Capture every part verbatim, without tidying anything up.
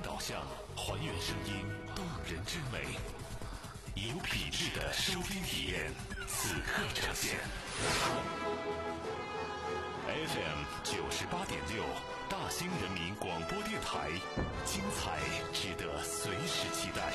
导向，还原声音动人之美，有品质的收听体验，此刻呈现。F M 九十八点六，大兴人民广播电台，精彩值得随时期待。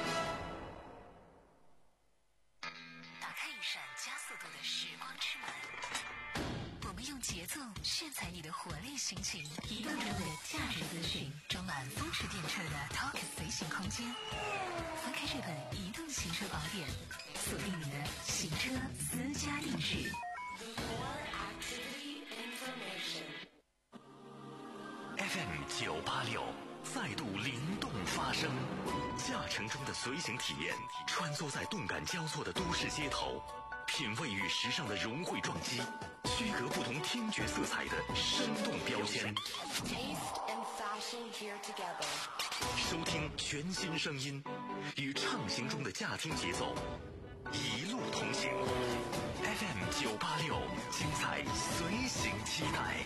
打开一扇加速度的时光之门，我们用节奏炫彩你的活力心情，移动中的价值资讯，装满风驰电掣的 Talk 随行空间。翻开这本移动行车宝典，锁定你的行车私家定制。 F M 九八六再度灵动发声，驾乘中的随行体验，穿梭在动感交错的都市街头，品味与时尚的融汇撞击，区隔不同听觉色彩的生动标签。收听全新声音，与畅行中的驾听节奏，一路同行。F M 九八六，精彩随行期待。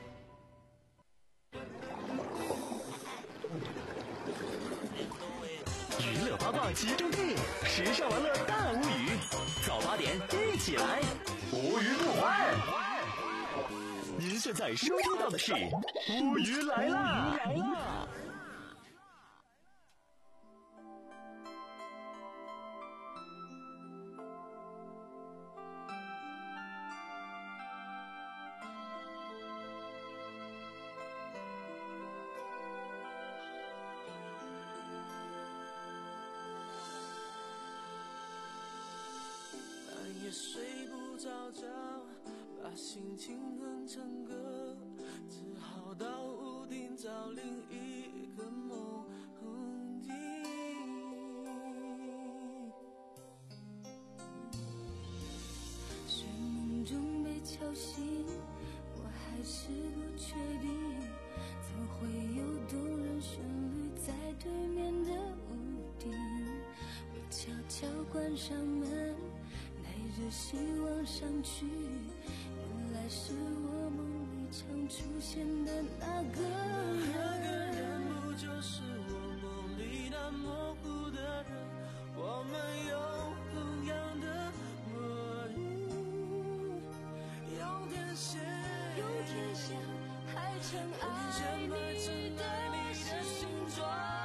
娱乐八卦集中地，时尚玩乐大无语，早八点一起来，无语不欢。您现在收听到的是无语来啦！来啦！ 也睡不着觉，把心情哼成歌，只好到屋顶找另一个梦境。睡梦中被敲醒，我还是不确定，怎会有动人旋律在对面的屋顶。我悄悄关上门，带着希望上去，原来是我梦里常出现的那个人。那个人不就是我梦里那模糊的人？我们有同样的默契，有点像，有点像还尘埃你的形状。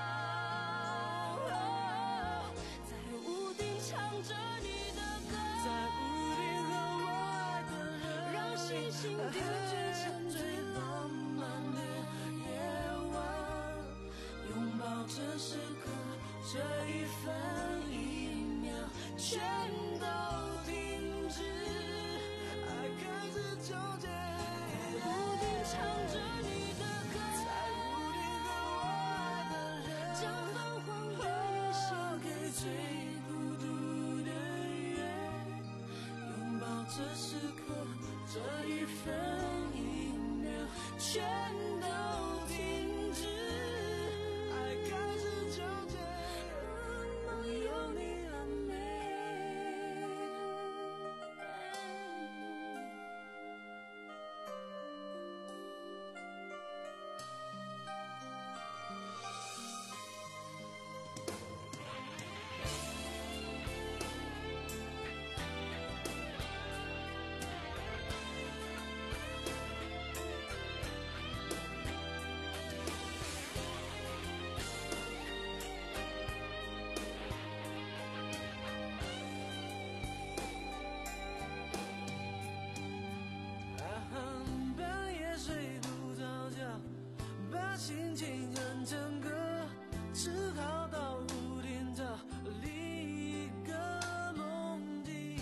星星点缀成最浪漫的夜晚，拥抱这时刻，这一分一秒全都停止，爱开始纠结。屋顶唱着你的歌，在屋顶和我爱的人，将泛黄的夜献给最孤独的人，拥抱这时刻，这一分一秒全都停止，爱开始纠结，梦有你了没？心情哼成歌，只好到屋顶找另一个梦境。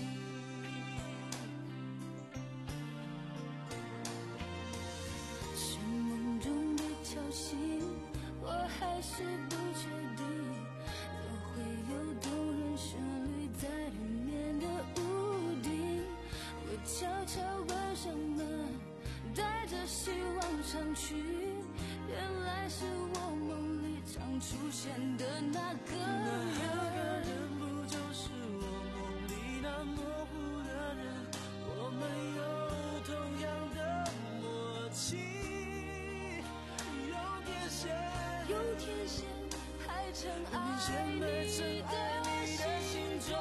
是梦中被敲醒，我还是不确定，怎会有动人旋律在里面的屋顶。我悄悄关上门，带着希望上去，原来是我梦里常出现的那个人。那个人不就是我梦里那模糊的人？我们有同样的默契，有点像，有点天线还尘埃你的形状，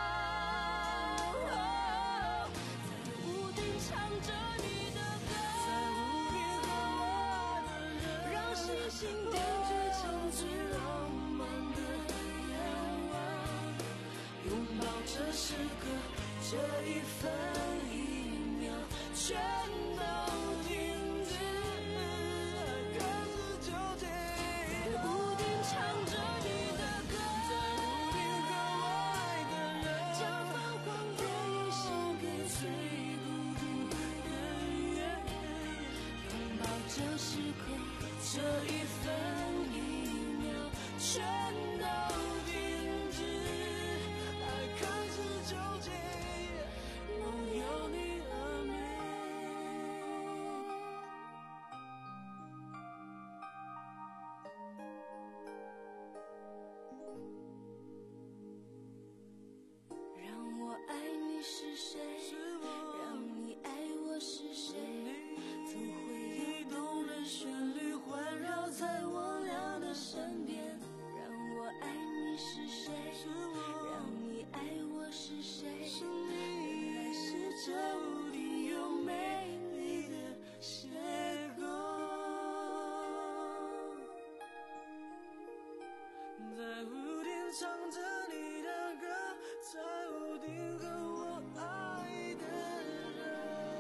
在屋顶唱着你的歌，在屋顶和我的人，让星星点缀成最浪漫的夜晚，拥抱这时刻，这一分一秒全都停止，各自纠结。在屋顶唱着你的歌，在屋顶和我爱的人，将泛黄的夜献给最孤独的人，拥抱这时刻，这一分一秒全都停止，爱看似纠结，梦有你而美。让我爱你是谁？让你爱我是谁？怎会有动人旋律环绕在我俩的身边？让我爱你是谁？让你爱我是谁？原来是这屋顶有美丽的邂逅，在屋顶唱着你的歌，在屋顶和我爱的人。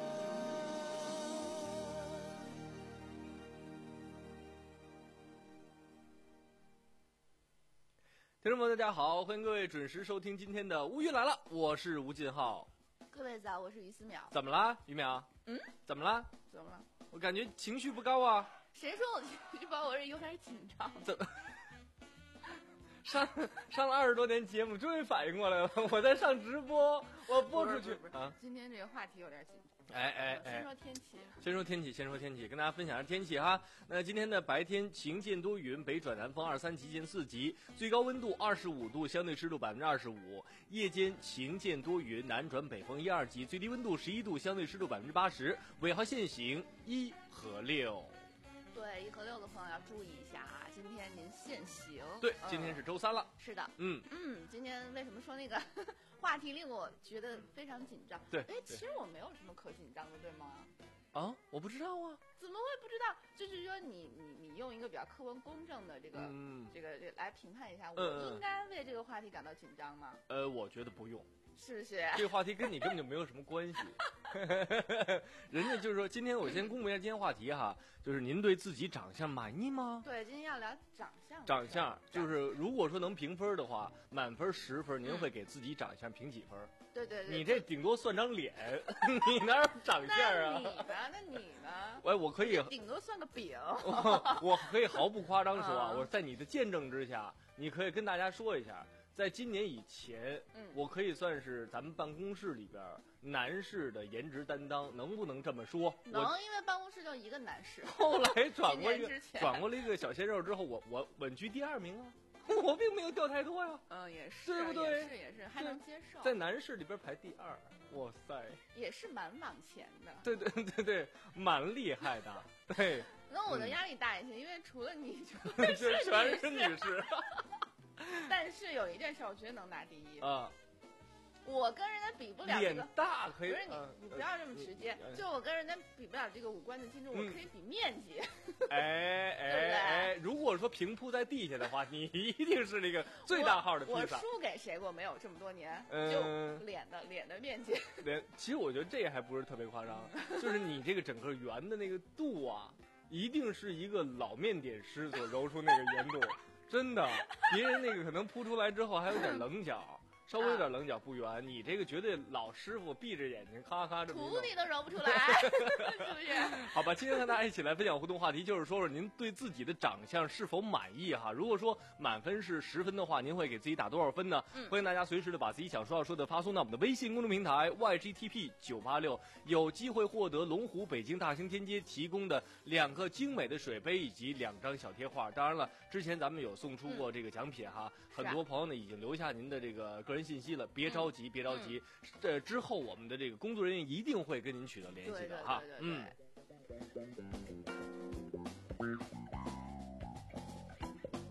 听众朋友大家好，欢迎各位准时收听今天的乌云来了，我是吴晋浩。 各位早，我是于思淼。 怎么啦，于淼？ 嗯， 怎么啦？ 怎么了？ 我感觉情绪不高啊。 谁说我情绪高？我是有点紧张。 怎么？上上了二十多年节目，终于反应过来了。我在上直播，我播出去不是啊。 今天这个话题有点紧张。 哎哎哎！ 先说天气。 先说天气，先说天气，跟大家分享一下天气哈。那今天的白天晴间多云，北转南风二三级见四级，最高温度二十五度，相对湿度百分之二十五。夜间晴间多云，南转北风一二级，最低温度十一度，相对湿度百分之八十。尾号限行一和六。 对，一和六的朋友要注意一下啊！今天您限行。 对， 嗯、 今天是周三了。 是的。 嗯嗯，今天为什么说那个话题令我觉得非常紧张？ 对， 哎，其实我没有什么可紧张的，对吗？ 啊，我不知道啊。 怎么会不知道？就是说你你你用一个比较客观公正的这个、 嗯、 这个这个来评判一下，我嗯应该为这个话题感到紧张吗？ 呃，我觉得不用。 是不是？ 这个话题跟你根本就没有什么关系。人家就是说，今天我先公布一下今天话题哈，就是您对自己长相满意吗？ 对，今天要聊长相。 长相就是如果说能评分的话，满分十分，您会给自己长相评几分？ 嗯、对对对。 你这顶多算张脸，你哪有长相啊？ 那你呢？那你呢？ 喂，我可以顶多算个饼。 我, 我可以毫不夸张说啊，我在你的见证之下，你可以跟大家说一下。在今年以前， 嗯， 我可以算是咱们办公室里边男士的颜值担当，能不能这么说？ 能，因为办公室就一个男士。 后来转过一个转过了一个小鲜肉之后，我我稳居第二名啊，我并没有掉太多呀。 嗯，也是， 对不对？ 也是也是，还能接受。 在男士里边排第二，哇塞， 也是蛮往前的。 对对对对，蛮厉害的。对， 那我的压力大一些，嗯、因为除了你， 全是全是女士。 但是有一件事，我觉得能拿第一啊！ 我跟人家比不了、这个， 脸大可以， 不是你，呃、你不要这么直接。呃、就我跟人家比不了这个五官的精致，嗯、我可以比面积。 哎哎哎！如果说平铺在地下的话，你一定是那个最大号的披萨。 我, 我输给谁过没有？这么多年，嗯、就脸的脸的面积。 脸，其实我觉得这还不是特别夸张，就是你这个整个圆的那个度啊，一定是一个老面点师所揉出那个圆度。真的，别人那个可能铺出来之后还有点棱角，稍微有点棱角不圆，啊、你这个绝对老师傅闭着眼睛咔咔这么徒弟都揉不出来，是不是？ 好吧，今天和大家一起来分享互动话题，就是说说您对自己的长相是否满意哈？如果说满分是十分的话，您会给自己打多少分呢？嗯、欢迎大家随时的把自己想说要说的发送到我们的微信公众平台 Y G T P 九八六，有机会获得龙湖北京大兴天街提供的两个精美的水杯以及两张小贴画。当然了，之前咱们有送出过这个奖品哈， 嗯、 很多朋友呢已经留下您的这个个人信息了，别着急，别着急，这、嗯、之后我们的这个工作人员一定会跟您取得联系的哈。 对对对对对嗯。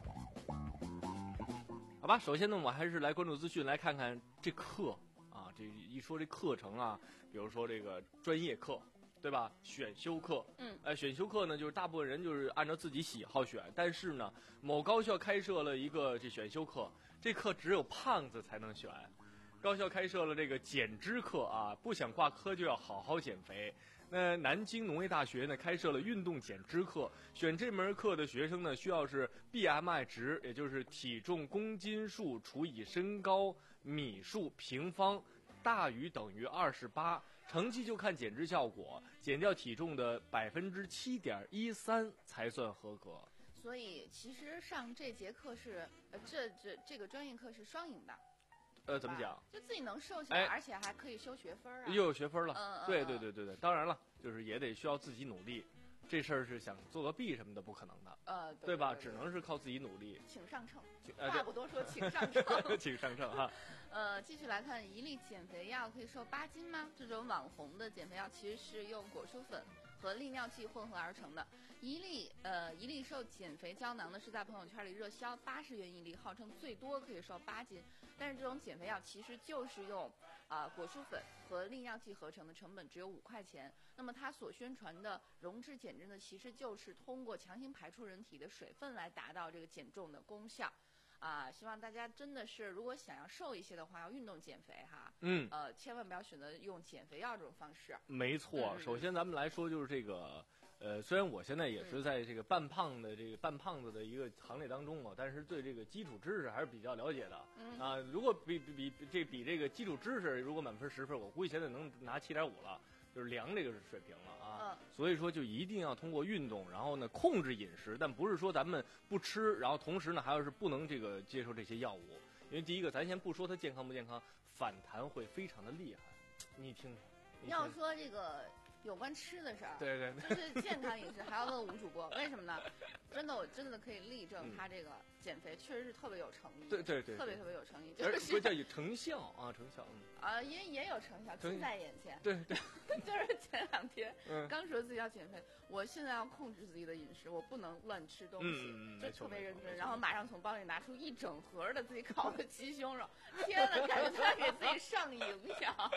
好吧，首先呢，我们还是来关注资讯，来看看这课啊，这一说这课程啊，比如说这个专业课，对吧？选修课， 嗯， 呃，选修课呢，就是大部分人就是按照自己喜好选，但是呢，某高校开设了一个这选修课，这课只有胖子才能选。高校开设了这个减脂课啊，不想挂科就要好好减肥。那南京农业大学呢开设了运动减脂课，选这门课的学生呢需要是 B M I 值，也就是体重公斤数除以身高米数平方大于等于二十八，成绩就看减脂效果，减掉体重的百分之七点一三才算合格。 所以其实上这节课是呃这这这个专业课是双赢的。 呃，怎么讲？ 就自己能瘦下来， 哎、 而且还可以修学分啊！ 又有学分了。 嗯， 对对对对对，当然了，就是也得需要自己努力。这事儿是想做个弊什么的不可能的， 呃，对, 对吧？ 对对对只能是靠自己努力。 请上秤， 呃、 话不多说，请上秤， 请上秤哈。 呃，继续来看，一粒减肥药可以瘦八斤吗？这种网红的减肥药其实是用果蔬粉和利尿剂混合而成的。一粒呃一粒瘦减肥胶囊呢是在朋友圈里热销，八十元一粒，号称最多可以瘦八斤。但是这种减肥药其实就是用啊、呃、果蔬粉和利尿剂合成的，成本只有五块钱。那么它所宣传的溶脂减脂呢，其实就是通过强行排出人体的水分来达到这个减重的功效。啊，希望大家真的是，如果想要瘦一些的话，要运动减肥哈。 嗯， 呃，千万不要选择用减肥药这种方式。 没错， 嗯、 首先咱们来说就是这个，呃，虽然我现在也是在这个半胖的这个半胖子的一个行列当中嘛，但是对这个基础知识还是比较了解的。 嗯啊，如果比比比这比这个基础知识，如果满分十分，我估计现在能拿七点五了。就是量这个水平了啊、 嗯， 所以说就一定要通过运动，然后呢控制饮食，但不是说咱们不吃，然后同时呢还要是不能这个接受这些药物，因为第一个咱先不说它健康不健康，反弹会非常的厉害。你听听，你听要说这个有关吃的事儿， 对对对，就是健康饮食，还要问吴主播，为什么呢？真的，我真的可以力证他这个减肥确实是特别有诚意， 对对 对, 对， 特别特别有诚意，就而是叫有成效啊，成效，嗯啊，也也有成效，近在眼前。 对对， 就是前两天、 嗯、 刚说自己要减肥，我现在要控制自己的饮食，我不能乱吃东西， 嗯、 就特别认真， 然然后马上从包里拿出一整盒的自己烤的鸡胸肉，天哪，感觉在给自己上瘾一样。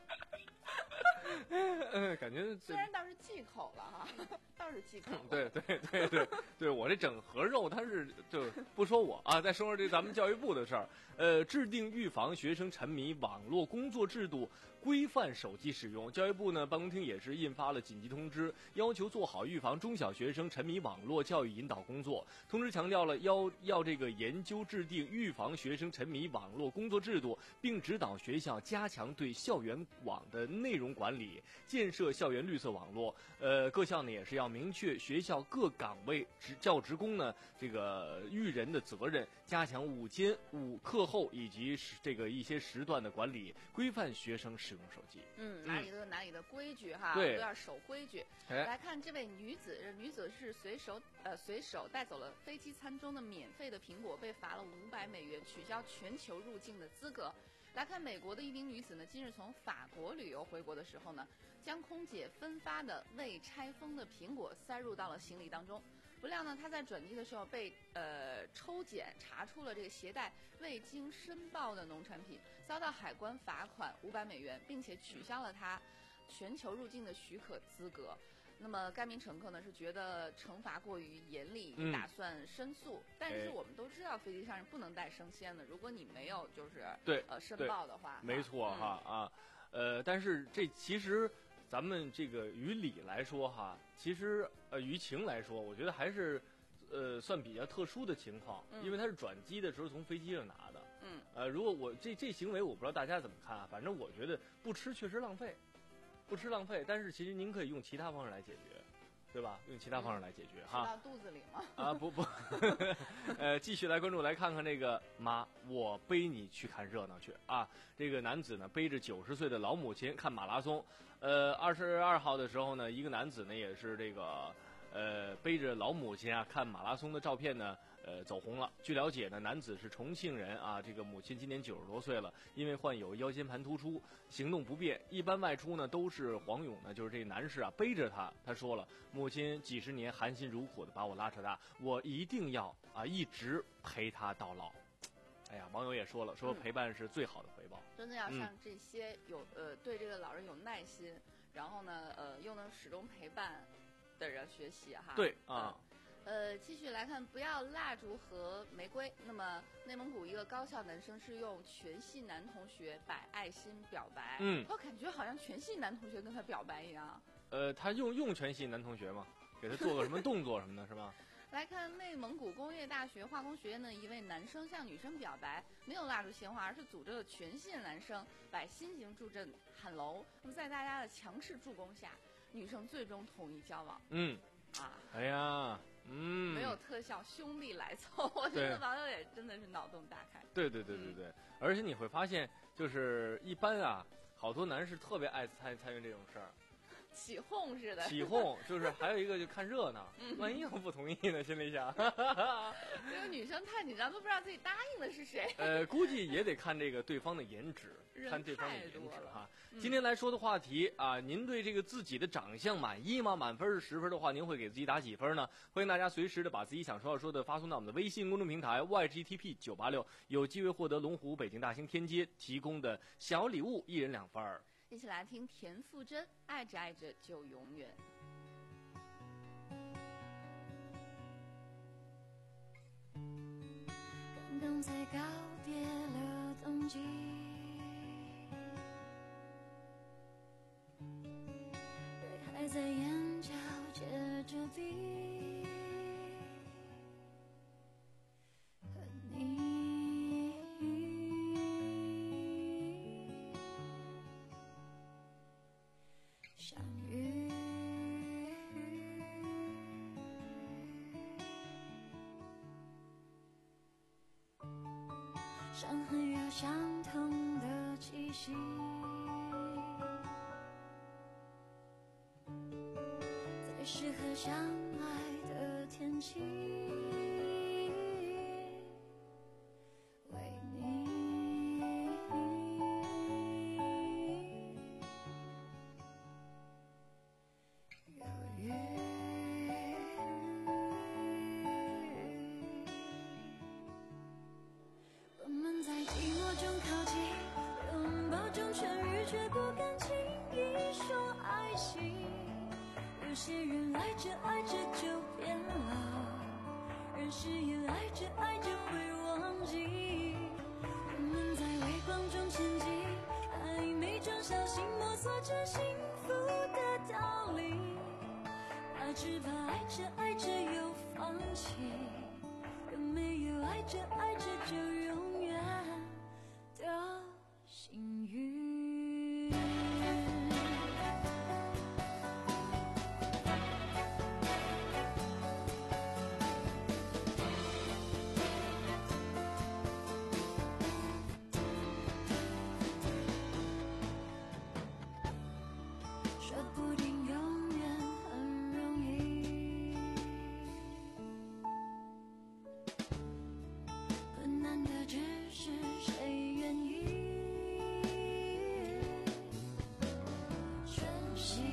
嗯，感觉虽然倒是忌口了哈，倒是忌口。 对对对对对，我这整盒肉，它是就不说我啊，再说说这咱们教育部的事儿。呃，制定预防学生沉迷网络工作制度，规范手机使用。教育部呢办公厅也是印发了紧急通知，要求做好预防中小学生沉迷网络教育引导工作。通知强调了要要这个研究制定预防学生沉迷网络工作制度，并指导学校加强对校园网的内容管理，建设校园绿色网络。呃，各校呢也是要明确学校各岗位职教职工呢这个育人的责任，加强午间、午课后以及这个一些时段的管理，规范学生使用手机。 嗯，哪里都有哪里的规矩哈， 对， 都要守规矩。 哎、 来看这位女子，这女子是随手呃随手带走了飞机餐中的免费的苹果，被罚了五百美元，取消全球入境的资格。来看美国的一名女子呢，今日从法国旅游回国的时候呢，将空姐分发的未拆封的苹果塞入到了行李当中。不料呢，她在转机的时候被呃抽检查出了这个携带未经申报的农产品，遭到海关罚款五百美元，并且取消了她全球入境的许可资格。那么该名乘客呢是觉得惩罚过于严厉， 嗯、 打算申诉。但是我们都知道飞机上是不能带生鲜的，如果你没有就是对呃申报的话， 没错哈、 嗯、 啊，呃，但是这其实咱们这个于理来说哈，其实呃于情来说，我觉得还是呃算比较特殊的情况， 嗯、 因为他是转机的时候从飞机上拿的。 嗯， 呃，如果我这这行为，我不知道大家怎么看啊，反正我觉得不吃确实浪费。不吃浪费，但是其实您可以用其他方式来解决，对吧？用其他方式来解决、嗯、哈。 吃到肚子里吗？ 啊不不，呃，继续来关注，来看看这个妈，我背你去看热闹去啊！这个男子呢背着九十岁的老母亲看马拉松，呃，二十二号的时候呢，一个男子呢也是这个呃背着老母亲啊看马拉松的照片呢。呃，走红了。据了解呢，男子是重庆人啊，这个母亲今年九十多岁了，因为患有腰间盘突出，行动不便，一般外出呢都是黄勇呢，就是这男士啊背着他。他说了，母亲几十年含辛茹苦的把我拉扯大，我一定要啊一直陪他到老。 哎呀，网友也说了，说陪伴是最好的回报。 嗯、真的要像这些有、嗯、呃对这个老人有耐心，然后呢呃又能始终陪伴的人学习哈。 对啊。 呃，继续来看，不要蜡烛和玫瑰。那么，内蒙古一个高校男生是用全系男同学摆爱心表白。 嗯， 我感觉好像全系男同学跟他表白一样。 呃，他用用全系男同学嘛，给他做个什么动作什么的，是吧？ 来看内蒙古工业大学化工学院的一位男生向女生表白，没有蜡烛鲜花，而是组织了全系男生摆心形助阵喊楼。那么，在大家的强势助攻下，女生最终同意交往。 嗯， 啊， 哎呀。嗯， 没有特效，兄弟来凑，我觉得网友也真的是脑洞大开。 对对对对对、嗯，而且你会发现，就是一般啊，好多男士特别爱参参与这种事儿， 起哄似的。 起哄就是还有一个就看热闹，嗯、万一我不同意呢，心里想。 这个女生太紧张，都不知道自己答应的是谁。 呃，估计也得看这个对方的颜值，看对方的颜值哈。 嗯、 今天来说的话题啊，您对这个自己的长相满意吗？满分是十分的话，您会给自己打几分呢？欢迎大家随时的把自己想说要说的发送到我们的微信公众平台 Y G T P 九八六，有机会获得龙湖北京大兴天街提供的小礼物，一人两份儿。 一起来听田馥甄，爱着爱着就永远。 刚刚才告别了冬季，水还在眼角结着冰，和你相遇，伤痕有相同的气息，在适合相爱的天气，为你犹豫。我们在寂寞中靠近，拥抱中痊愈，却不敢轻易说爱情。有些人爱着爱着就变老，而是也爱着爱着会忘记。我们在微光中前进，暧昧中小心摸索着幸福的道理，怕只怕爱着爱着又放弃，有没有爱着爱着就永远的幸运。说不定永远很容易，困难的只是谁愿意珍惜。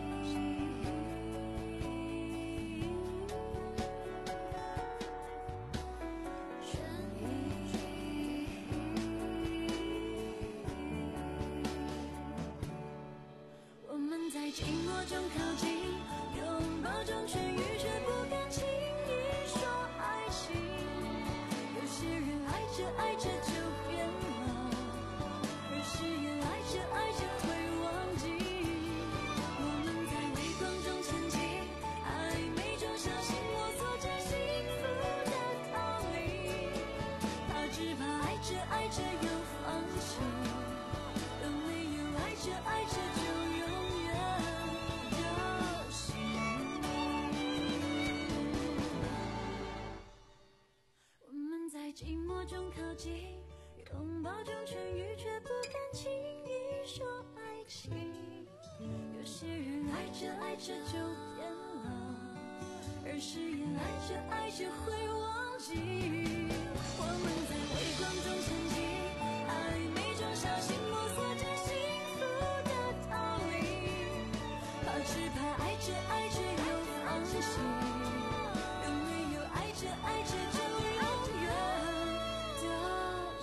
我们在寂寞中靠近，拥抱中痊愈，却不敢轻易说爱情。有些人爱着爱着就变老，而是也爱着爱着会忘记。我们在微光中前进，暧昧中小心摸索着幸福的道理，怕只怕爱着爱着又放弃，有没有爱着爱着就永远的幸运。我们在寂寞中靠近，拥抱中痊愈，却不敢轻易说爱情。有些人爱着爱着就变老，而是也爱着爱着会忘记。我们在微光中前进，暧昧中小心摸索着幸福的道理，怕只怕爱着爱着又放弃，有没有爱着爱着就永远的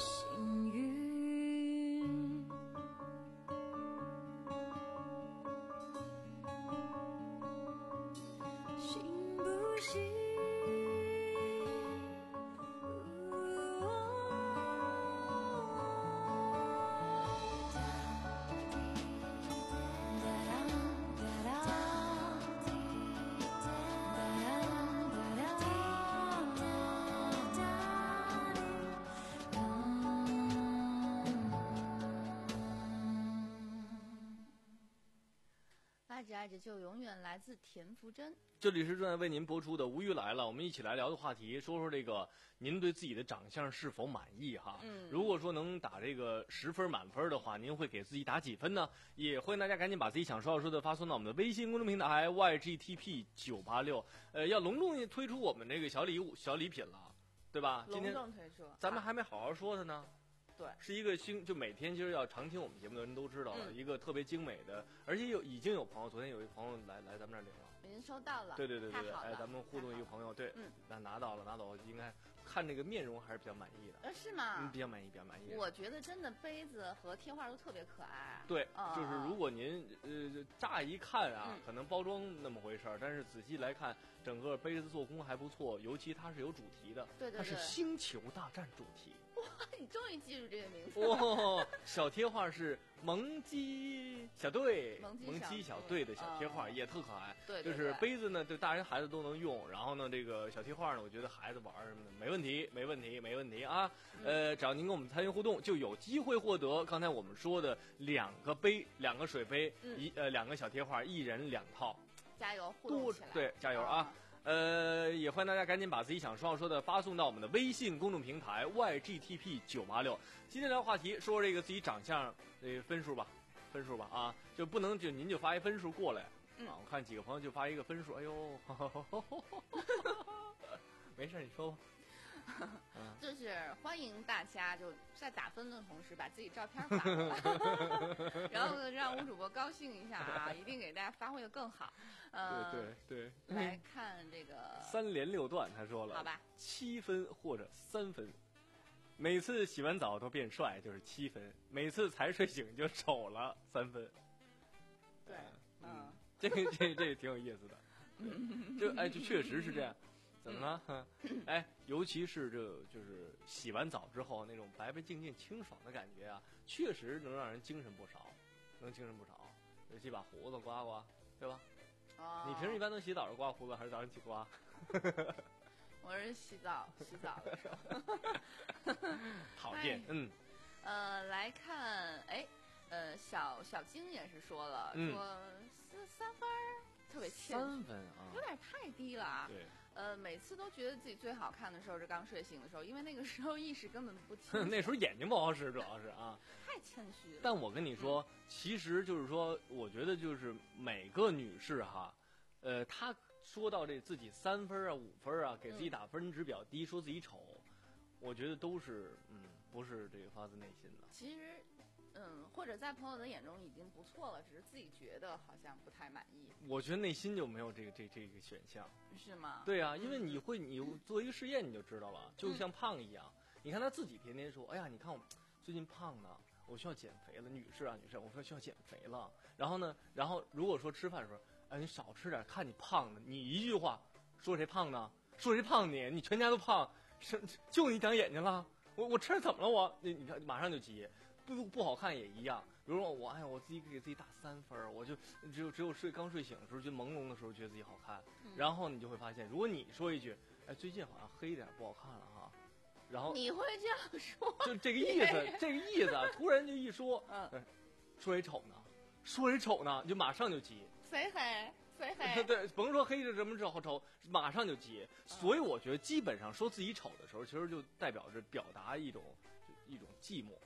始就永远来自田馥甄。 这里是正在为您播出的《无语来了》，我们一起来聊的话题，说说这个您对自己的长相是否满意哈？ 嗯， 如果说能打这个十分满分的话，您会给自己打几分呢？也欢迎大家赶紧把自己想说要说的发送到我们的微信公众平台 Y G T P 九八六，呃，要隆重推出我们这个小礼物、小礼品了，对吧？今天隆重推出， 咱们还没好好说它呢。 对， 是一个星，就每天其实要常听我们节目的人都知道了， 嗯、 一个特别精美的，而且有已经有朋友，昨天有一朋友来来咱们这儿领了， 已经收到了， 对对对对对， 哎， 咱们互动一个朋友，对， 嗯， 那拿到了，拿到应该看这个面容还是比较满意的， 呃，是吗？ 嗯，比较满意，比较满意。 我觉得真的杯子和贴画都特别可爱。 对， 嗯、 就是如果您呃乍一看啊， 嗯、 可能包装那么回事儿，但是仔细来看，整个杯子做工还不错，尤其它是有主题的， 对对对， 它是星球大战主题。 哇，你终于记住这个名字了！哦，小贴画是萌鸡小队， 萌鸡小队的小贴画、哦、也特可爱。 对, 对, 对， 就是杯子呢，对大人孩子都能用。然后呢，这个小贴画呢，我觉得孩子玩什么的没问题，没问题，没问题啊！ 嗯、 呃，只要您跟我们参与互动，就有机会获得刚才我们说的两个杯、两个水杯， 嗯、 一呃两个小贴画，一人两套。 加油，互动起来！ 对，加油啊！ 哦呃，也欢迎大家赶紧把自己想说要说的发送到我们的微信公众平台 Y G T P 九八六。今天聊话题，说说这个自己长相这个分数吧，分数吧啊，就不能就您就发一分数过来、 嗯、 啊。我看几个朋友就发一个分数，哎呦，呵呵呵呵没事你说吧。 就是欢迎大家就在打分的同时把自己照片发过来，然后呢让吴主播高兴一下啊，一定给大家发挥的更好。呃， 对对对， 来看这个三连六段，他说了， 好吧， 七分或者三分。每次洗完澡都变帅就是七分，每次才睡醒就丑了三分。 对，嗯， 这个这这挺有意思的，就哎，就确实是这样。怎么了？哎，尤其是这就是洗完澡之后那种白白净净、清爽的感觉啊，确实能让人精神不少，能精神不少。尤其把胡子刮刮，对吧？ 哦。 你平时一般都洗澡时刮胡子，还是早上起刮？ 我是洗澡，洗澡的时候。 讨厌，嗯。 呃，来看，哎，呃，小小金也是说了， 嗯、 说三三分特别欠， 三分啊， 有点太低了啊。 对。 呃，每次都觉得自己最好看的时候是刚睡醒的时候，因为那个时候意识根本不清楚。 那时候眼睛不好使，主要是啊。 太谦虚了。 但我跟你说，嗯、其实就是说，我觉得就是每个女士哈，呃，她说到这自己三分啊、五分啊，给自己打分值比较低，嗯、说自己丑，我觉得都是嗯，不是这个发自内心的。 其实。嗯，或者在朋友的眼中已经不错了，只是自己觉得好像不太满意。 我觉得内心就没有这个这这个选项， 是吗？ 对啊，因为你会你做一个试验你就知道了，就像胖一样，嗯、你看他自己天天说，哎呀，你看我最近胖呢，我需要减肥了，女士啊女士，我说需要减肥了。然后呢，然后如果说吃饭的时候，哎，你少吃点，看你胖的，你一句话说谁胖呢？说谁胖你？你全家都胖，是就你长眼睛了？我我吃怎么了我？你你看马上就急。不不好看也一样，比如说我哎呀，我自己给自己打三分，我就只有只有睡刚睡醒的时候，就朦胧的时候觉得自己好看， 嗯、 然后你就会发现，如果你说一句，哎，最近好像黑一点不好看了哈，然后你会这样说， 就这个意思，这个意思啊，突然就一说， 嗯， 说谁丑呢？说谁丑呢？就马上就急， 谁黑？谁黑？ 对，甭说黑着什么丑丑，马上就急。所以我觉得，基本上说自己丑的时候，其实就代表着表达一种一种寂寞。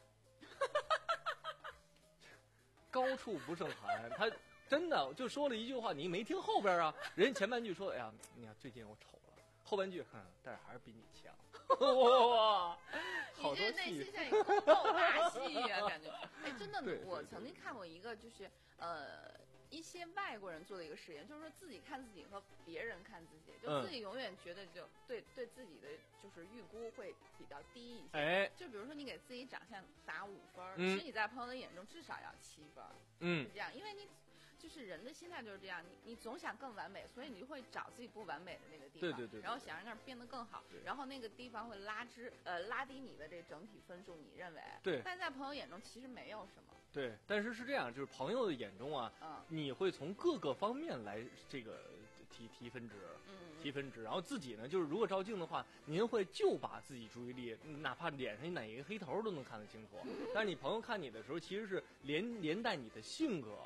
高处不胜寒，他真的就说了一句话，你没听后边啊？人前半句说，哎呀，你看最近我丑了，后半句，哼，但是还是比你强。哇，好多戏， 你这内心像一个宫斗大戏呀、啊，感觉。哎，真的， 对对对我曾经看过一个，就是呃。一些外国人做的一个实验，就是说自己看自己和别人看自己，就自己永远觉得就对、嗯、对自己的就是预估会比较低一些。 哎， 就比如说你给自己长相打五分， 嗯、 其实你在朋友的眼中至少要七分。 嗯， 是这样，因为你就是人的心态就是这样，你你总想更完美，所以你就会找自己不完美的那个地方， 对对 对, 对， 然后想让那儿变得更好，然后那个地方会拉支呃拉低你的这整体分数，你认为？ 对。 但在朋友眼中其实没有什么。 对，但是是这样，就是朋友的眼中啊， 嗯， 你会从各个方面来这个提提分值， 嗯， 提分值，然后自己呢，就是如果照镜的话，您会就把自己注意力，哪怕脸上哪一个黑头都能看得清楚，但是你朋友看你的时候，其实是连连带你的性格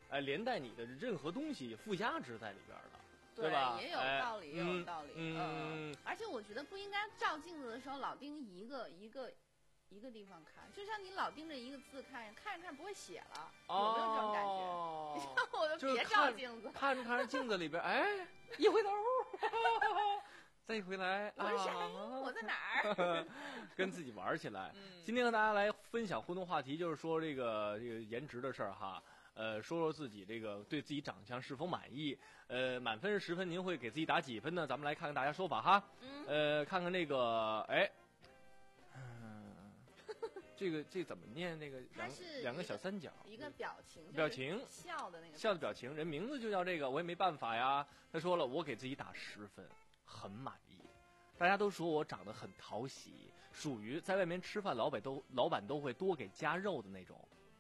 哎，连带你的任何东西附加值在里边的。 对吧？ 也有道理， 哎、 也有道理。 嗯， 嗯嗯而且我觉得不应该照镜子的时候老盯一个一个一个地方看，就像你老盯着一个字看，看着看着不会写了， 哦、 有没有这种感觉？你像我就别照镜子， 看着看着镜子里边，哎，一回头，再一回来， 我是谁？ 啊、 我在哪儿？ 跟自己玩起来。 嗯、 今天和大家来分享互动话题，就是说这个这个颜值的事儿哈。呃，说说自己这个对自己长相是否满意？呃，满分是十分，您会给自己打几分呢？咱们来看看大家说法哈。 嗯。 呃，看看那个，哎，嗯，这个这怎么念？那个两两个小三角， 一个表情， 表情笑的那个笑的表情，人名字就叫这个，我也没办法呀。他说了，我给自己打十分，很满意。大家都说我长得很讨喜，属于在外面吃饭，老板都老板都会多给加肉的那种。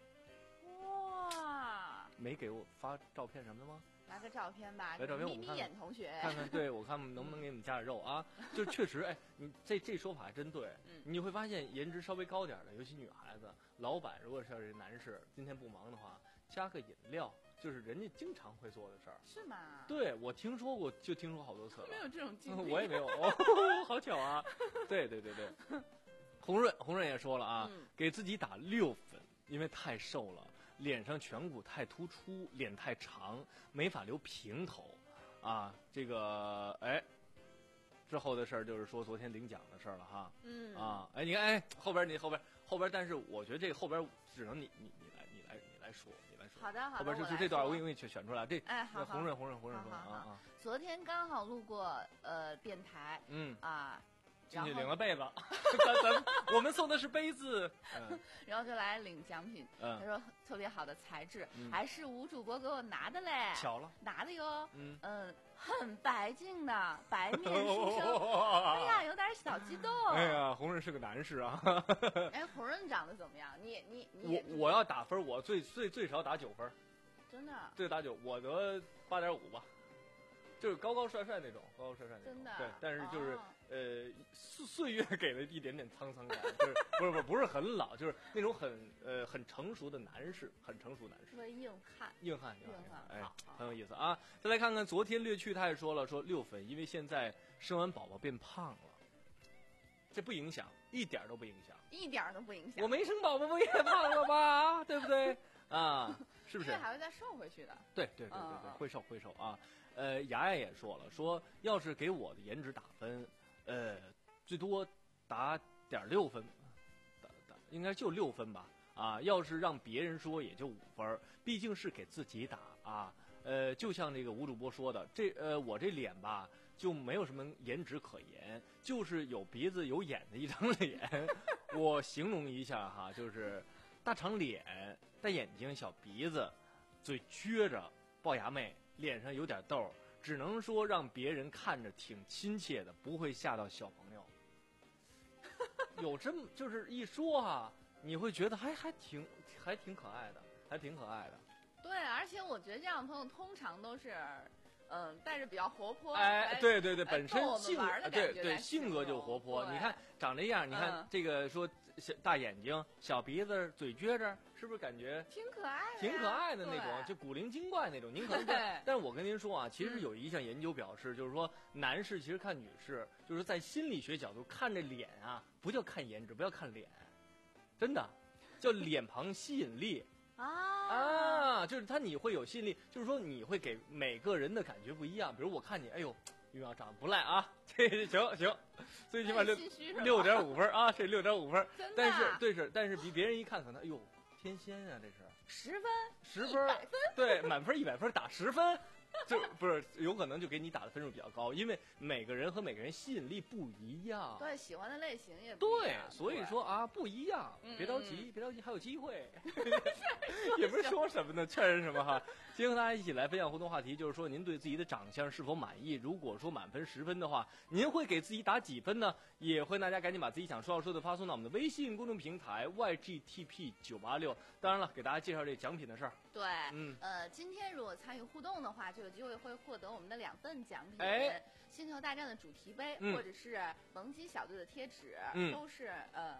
没给我发照片什么的吗？ 拿个照片吧， 来照片我们看看。 眯眯眼同学， 看看，对我看能不能给你们加点肉啊？就确实，哎，你这这说法还真对。 嗯， 你会发现颜值稍微高点的，尤其女孩子，老板如果是要是男士，今天不忙的话，加个饮料，就是人家经常会做的事儿。 是吗？ 对，我听说过，就听说好多次了。 没有这种经历， 我也没有。哦，好巧啊！对对对对。红润，红润也说了啊， 嗯、 给自己打六分，因为太瘦了。脸上颧骨太突出，脸太长，没法留平头，啊，这个哎，之后的事儿就是说昨天领奖的事儿了哈， 嗯， 啊，哎，你看，哎，后边你后边后边，但是我觉得这个后边只能你你你来你来你来说你来说， 好的好的， 后边就就这段我给你选选出来，这哎好， 红润红润红润说啊啊， 昨天刚好路过呃电台， 嗯啊。 进去领了被子，咱咱我们送的是杯子，嗯、 然后就来领奖品。 嗯、 他说特别好的材质， 嗯、 还是吴主播给我拿的嘞， 巧了， 拿的哟， 嗯嗯，很白净的白面书生，哎呀，有点小激动。 哎呀，红润是个男士啊。 哎，红润长得怎么样？你你你， 我我要打分，我最最最少打九分， 真的， 最打九，我得八点五吧。就是高高帅帅那种，高高帅帅那种， 真的， 对，但是就是、 哦、 呃，岁岁月给了一点点沧桑感，就是不是不是不是很老，就是那种很呃很成熟的男士，很成熟男士， 特别硬汉， 硬汉硬汉， 哎， 好很有意思啊。再来看看昨天略去，他也说了，说六分，因为现在生完宝宝变胖了，这不影响，一点都不影响， 一点都不影响。 我没生宝宝不也胖了吧，对不对？啊，是不是？ 因为还会再瘦回去的。 对对对对对， 嗯、 会瘦会瘦啊。呃，雅雅也说了，说要是给我的颜值打分，呃，最多打点六分，打打应该就六分吧。啊，要是让别人说也就五分，毕竟是给自己打啊。呃，就像这个吴主播说的，这呃我这脸吧就没有什么颜值可言，就是有鼻子有眼的一张脸。我形容一下哈，就是大长脸、大眼睛、小鼻子，嘴撅着，龅牙妹。脸上有点痘，只能说让别人看着挺亲切的，不会吓到小朋友。有这么就是一说哈，你会觉得还还挺还挺可爱的，还挺可爱的。 对，而且我觉得这样的朋友通常都是，嗯，带着比较活泼。 哎，对对对，本身性格对对性格就活泼。你看长这样，你看、嗯、这个说小大眼睛、小鼻子、嘴撅着，是不是感觉挺可爱的？ 挺可爱的那种，就古灵精怪那种。您可能但但是我跟您说啊，其实有一项研究表示，就是说男士其实看女士，就是在心理学角度看这脸啊，不叫看颜值，不要看脸，真的叫脸庞吸引力。 啊啊，就是他你会有吸引力，就是说你会给每个人的感觉不一样。比如我看你，哎呦，于淼长得不赖啊，这行行，最起码六六点五分啊，这六点五分。但是对是，但是比别人一看可能，哎呦，天仙啊，这是十分， 十分， 百分， 对，满分一百分打十分。就不是有可能就给你打的分数比较高，因为每个人和每个人吸引力不一样， 对，喜欢的类型也不一样， 对，所以说啊不一样， 嗯、 别着急，别着急，还有机会。也不是说什么呢，劝人什么哈。今天和大家一起来分享互动话题，就是说您对自己的长相是否满意？如果说满分十分的话，您会给自己打几分呢？也欢迎大家赶紧把自己想说要说的发送到我们的微信公众平台 Y G T P 九八六。当然了，给大家介绍这奖品的事儿。 对， 嗯， 呃，今天如果参与互动的话，就有机会会获得我们的两份奖品， 哎， 星球大战的主题杯、 嗯、 或者是萌鸡小队的贴纸， 嗯、 都是呃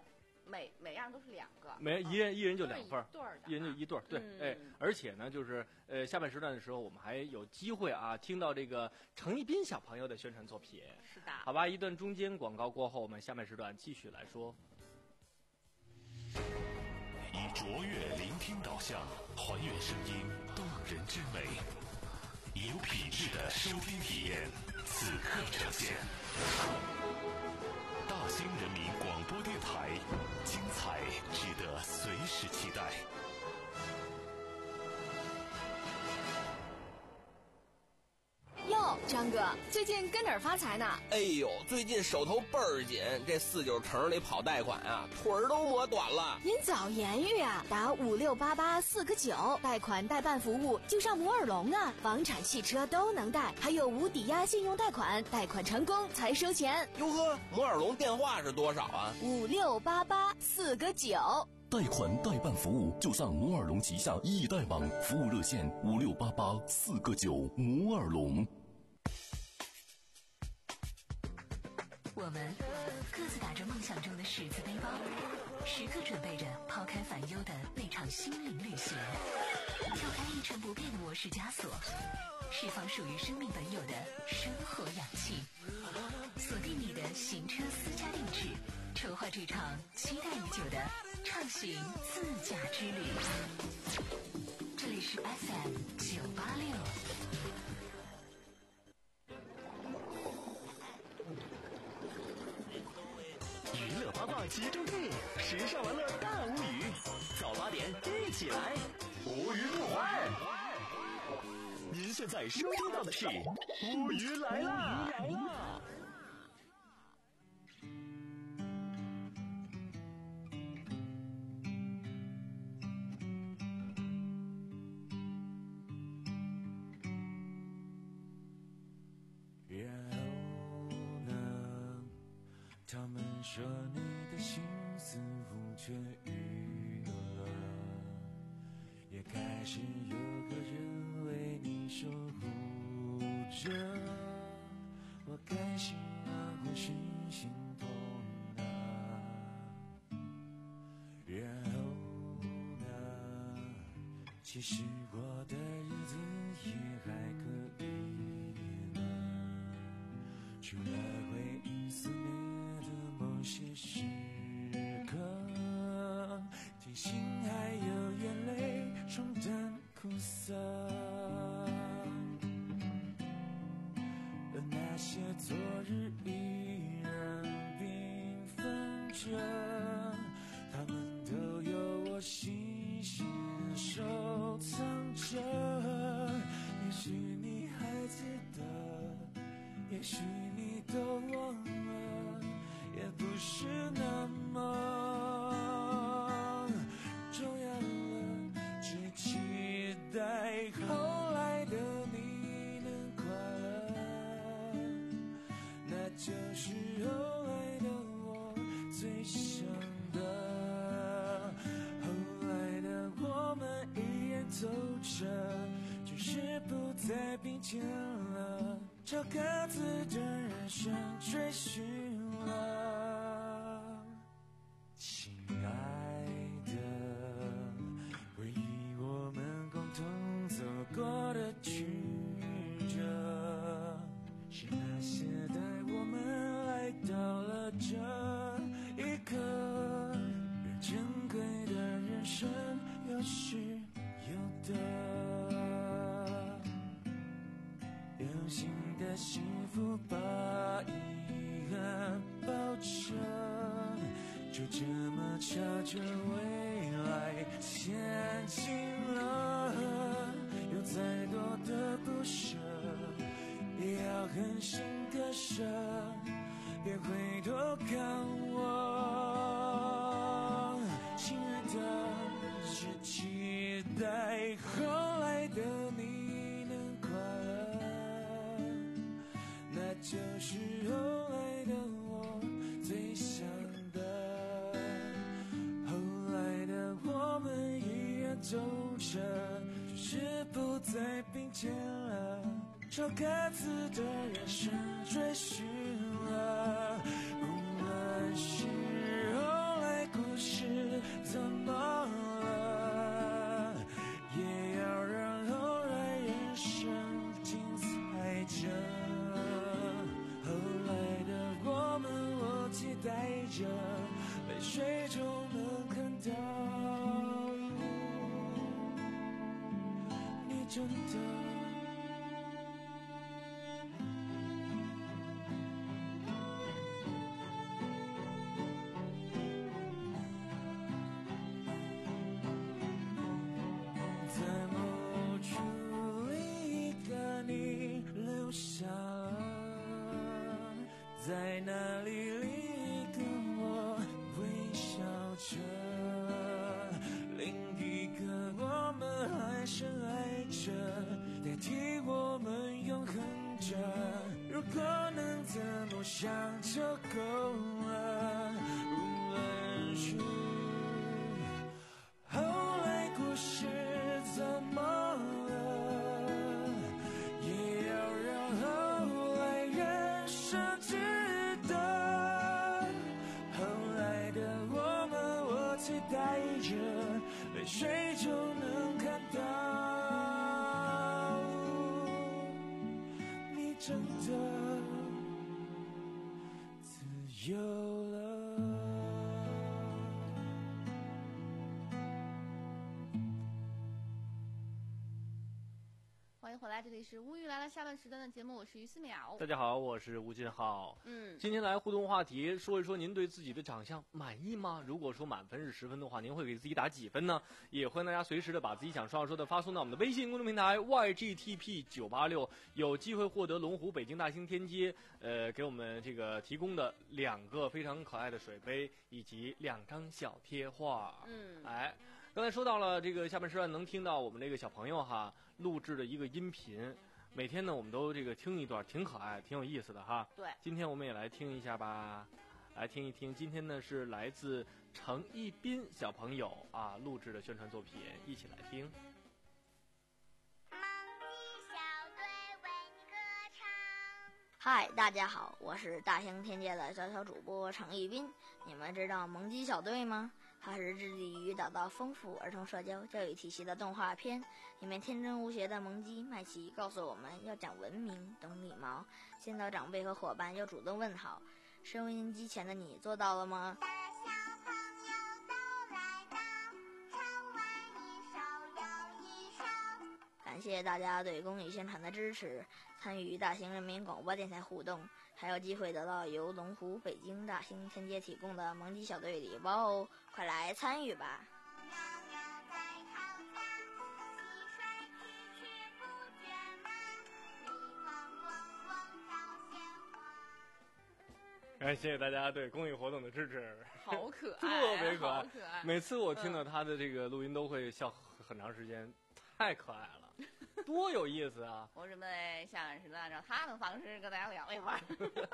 每每样都是两个， 每一人、嗯、一人就两份， 对儿的， 一人就一对儿，对， 嗯、 哎，而且呢，就是呃，下半时段的时候，我们还有机会啊，听到这个程一斌小朋友的宣传作品。 是的， 好吧，一段中间广告过后，我们下半时段继续来说。 以卓越聆听导向，还原声音动人之美，以有品质的收听体验，此刻呈现。大兴人民广播电台，精彩值得随时期待。 哟，张哥，最近跟哪儿发财呢？ 哎呦，最近手头倍儿紧，这四九城里跑贷款啊，腿儿都磨短了。 您早言语啊，打五六八八四个九，贷款代办服务就上摩尔龙啊，房产、汽车都能贷，还有无抵押信用贷款，贷款成功才收钱。 哟呵，摩尔龙电话是多少啊？ 五六八八四个九。 贷款代办服务就上摩尔龙旗下易贷网，服务热线五六八八四个九，摩尔龙。 我们各自打着梦想中的十字背包，时刻准备着抛开烦忧的那场心灵旅行，跳开一成不变的模式枷锁，释放属于生命本有的生活氧气，锁定你的行车私家定制，筹划这场期待已久的畅行自驾之旅。这里是 F M 九八六。 娱乐八卦集中地，时尚玩乐大无语，早八点一起来，无语不欢。您现在收听到的是无语来啦！来啦！ 他们说你的心似乎痊愈了，也开始有个人为你守护着。我开心啊，或是心痛啊，然后呢，其实我的日子也还可以呢，除了回忆思念某些时刻，庆幸还有眼泪冲淡苦涩，而那些昨日依然缤纷着，他们都有我细心收藏着。也许你还记得，也许你都忘了，也不是那么重要了，只期待后来的你能快乐，那就是后来的我最想的。后来的我们依然走着，只是不再并肩了，朝各自的人生追寻了。亲爱的，回忆我们共同走过的曲折，是那些带我们来到了这一刻，越珍贵的人生有时有的，有新的幸福把遗憾抱着，就这么朝着未来前进了。有再多的不舍，也要狠心割舍，别回头看我，亲爱的，只期待后来的你能快乐，那就是后来的我最想的。后来的我们依然走着，只是不再并肩了，朝各自的人生追寻了。无论是后来故事着，泪水就能看到你真的在哪里你跟我微笑着，另一个我们还深爱着，代替我们永恒着。如果能这么想就够了，无论是后来故事怎么了，也要让后来人生知道，后来的我们，我期待着，泪水就能看到你真的自由了。 欢迎回来，这里是乌鱼来了下半时段的节目，我是于思淼。 大家好，我是吴金浩。 嗯， 今天来互动话题，说一说您对自己的长相满意吗？如果说满分是十分的话，您会给自己打几分呢？也欢迎大家随时的把自己想说要说的发送到我们的微信公众平台 Y G T P 九八六，有机会获得龙湖北京大兴天街呃给我们这个提供的两个非常可爱的水杯以及两张小贴画。 嗯， 哎。刚才说到了这个下半时段能听到我们这个小朋友哈录制的一个音频，每天呢我们都这个听一段，挺可爱，挺有意思的哈。 对， 今天我们也来听一下吧，来听一听。今天呢是来自程一斌小朋友啊录制的宣传作品，一起来听。 嗨，大家好，我是大兴天界的小小主播程一斌。你们知道萌鸡小队吗？它是致力于打造丰富儿童社交教育体系的动画片。里面天真无邪的萌鸡麦琪告诉我们要讲文明、懂礼貌，见到长辈和伙伴要主动问好。收音机前的你做到了吗？感谢大家对公益宣传的支持，参与大兴人民广播电台互动，还有机会得到由龙湖北京大兴天街提供的萌鸡小队礼包哦！快来参与吧！ 感谢大家对公益活动的支持， 好可爱， 特别可爱， 好可爱。 每次我听到他的这个录音都会笑很长时间，太可爱了。多有意思啊！ 我准备下半时段按照他的方式跟大家聊一会儿。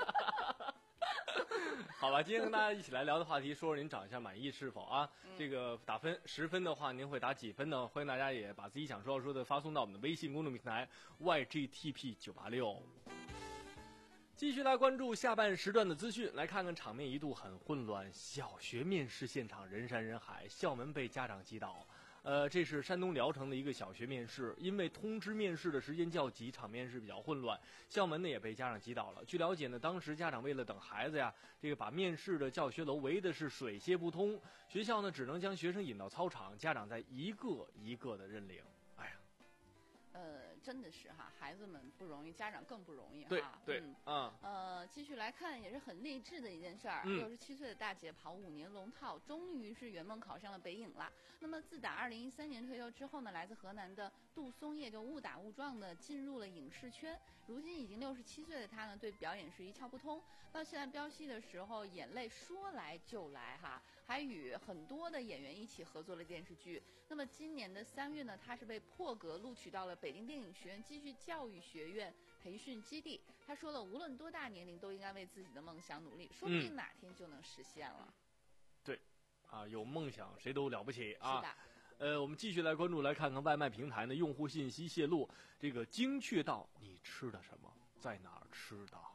好吧，今天跟大家一起来聊的话题，说说您长相满意是否啊？ 嗯、 这个打分十分的话，您会打几分呢？欢迎大家也把自己想说要说的发送到我们的微信公众平台 Y G T P 九八六。继续来关注下半时段的资讯，来看看场面一度很混乱，小学面试现场人山人海，校门被家长挤倒。呃，这是山东聊城的一个小学面试，因为通知面试的时间较急，场面是比较混乱，校门呢也被家长挤倒了。据了解呢，当时家长为了等孩子呀，这个把面试的教学楼围的是水泄不通，学校呢只能将学生引到操场，家长在一个一个的认领。哎呀， 呃，真的是哈，孩子们不容易，家长更不容易哈。 对对， 嗯， 啊、 呃，继续来看，也是很励志的一件事儿。六十七岁的大姐跑五年龙套，终于是圆梦考上了北影了。那么，自打二零一三年退休之后呢，来自河南的杜松叶就误打误撞的进入了影视圈。如今已经六十七岁的她呢，对表演是一窍不通。到现在飙戏的时候，眼泪说来就来哈，还与很多的演员一起合作了电视剧。那么今年的三月呢，她是被破格录取到了北京电影学院继续教育学院培训基地。她说了，无论多大年龄，都应该为自己的梦想努力，说不定哪天就能实现了。 嗯、对。啊，有梦想谁都了不起啊！ 是的。 呃，我们继续来关注，来看看外卖平台的用户信息泄露，这个精确到你吃的什么，在哪儿吃的。